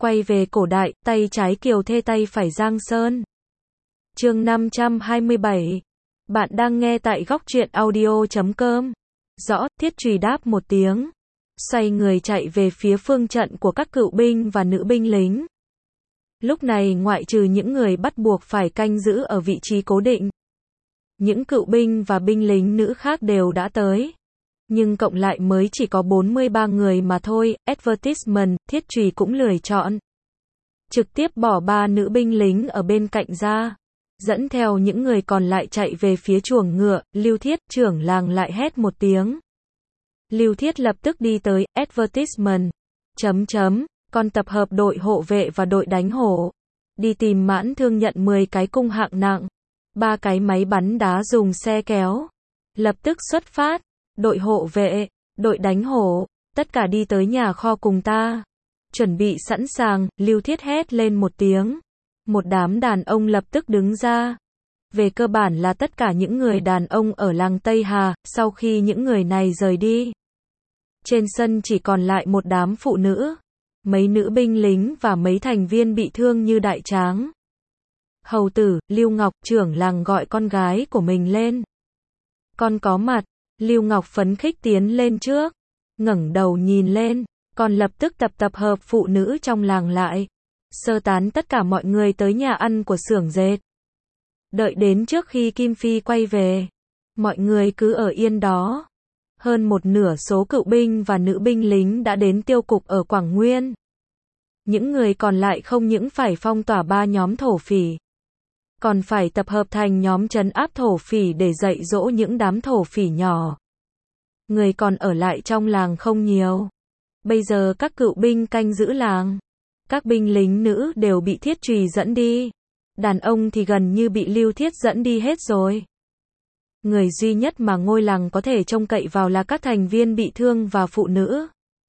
Quay về cổ đại, tay trái Kiều Thê tay phải Giang Sơn. Chương 527. Bạn đang nghe tại góc truyện audio.com. Rõ, Thiết Trùy đáp một tiếng. Xoay người chạy về phía phương trận của các cựu binh và nữ binh lính. Lúc này ngoại trừ những người bắt buộc phải canh giữ ở vị trí cố định, những cựu binh và binh lính nữ khác đều đã tới. Nhưng cộng lại mới chỉ có 43 người mà thôi. Advertisement, Thiết Trùy cũng lười chọn. Trực tiếp bỏ 3 nữ binh lính ở bên cạnh ra. Dẫn theo những người còn lại chạy về phía chuồng ngựa. Lưu Thiết, trưởng làng lại hét một tiếng. Lưu Thiết lập tức đi tới. Advertisement. Còn tập hợp đội hộ vệ và đội đánh hổ. Đi tìm Mãn Thương nhận 10 cái cung hạng nặng. 3 cái máy bắn đá dùng xe kéo. Lập tức xuất phát. Đội hộ vệ, đội đánh hổ, tất cả đi tới nhà kho cùng ta. Chuẩn bị sẵn sàng, Lưu Thiết hét lên một tiếng. Một đám đàn ông lập tức đứng ra. Về cơ bản là tất cả những người đàn ông ở làng Tây Hà, sau khi những người này rời đi. Trên sân chỉ còn lại một đám phụ nữ, mấy nữ binh lính và mấy thành viên bị thương như Đại Tráng. Hầu tử, Lưu Ngọc, trưởng làng gọi con gái của mình lên. Con có mặt. Lưu Ngọc phấn khích tiến lên trước, ngẩng đầu nhìn lên, còn lập tức tập hợp phụ nữ trong làng lại, sơ tán tất cả mọi người tới nhà ăn của xưởng dệt. Đợi đến trước khi Kim Phi quay về, mọi người cứ ở yên đó. Hơn một nửa số cựu binh và nữ binh lính đã đến tiêu cục ở Quảng Nguyên. Những người còn lại không những phải phong tỏa 3 nhóm thổ phỉ, còn phải tập hợp thành nhóm trấn áp thổ phỉ để dạy dỗ những đám thổ phỉ nhỏ. Người còn ở lại trong làng không nhiều. Bây giờ các cựu binh canh giữ làng. Các binh lính nữ đều bị Thiết Trùy dẫn đi. Đàn ông thì gần như bị Lưu Thiết dẫn đi hết rồi. Người duy nhất mà ngôi làng có thể trông cậy vào là các thành viên bị thương và phụ nữ.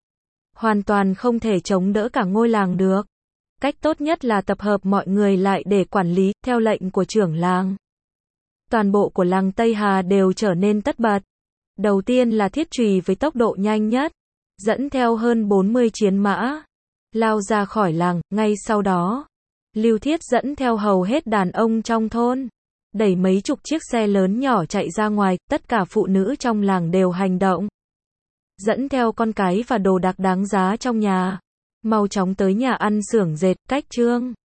Hoàn toàn không thể chống đỡ cả ngôi làng được. Cách tốt nhất là tập hợp mọi người lại để quản lý, theo lệnh của trưởng làng. Toàn bộ của làng Tây Hà đều trở nên tất bật. Đầu tiên là Thiết Trùy với tốc độ nhanh nhất, dẫn theo hơn 40 chiến mã, lao ra khỏi làng. Ngay sau đó, Lưu Thiết dẫn theo hầu hết đàn ông trong thôn, đẩy mấy chục chiếc xe lớn nhỏ chạy ra ngoài. Tất cả phụ nữ trong làng đều hành động, dẫn theo con cái và đồ đạc đáng giá trong nhà, mau chóng tới nhà ăn xưởng dệt. Cách Trương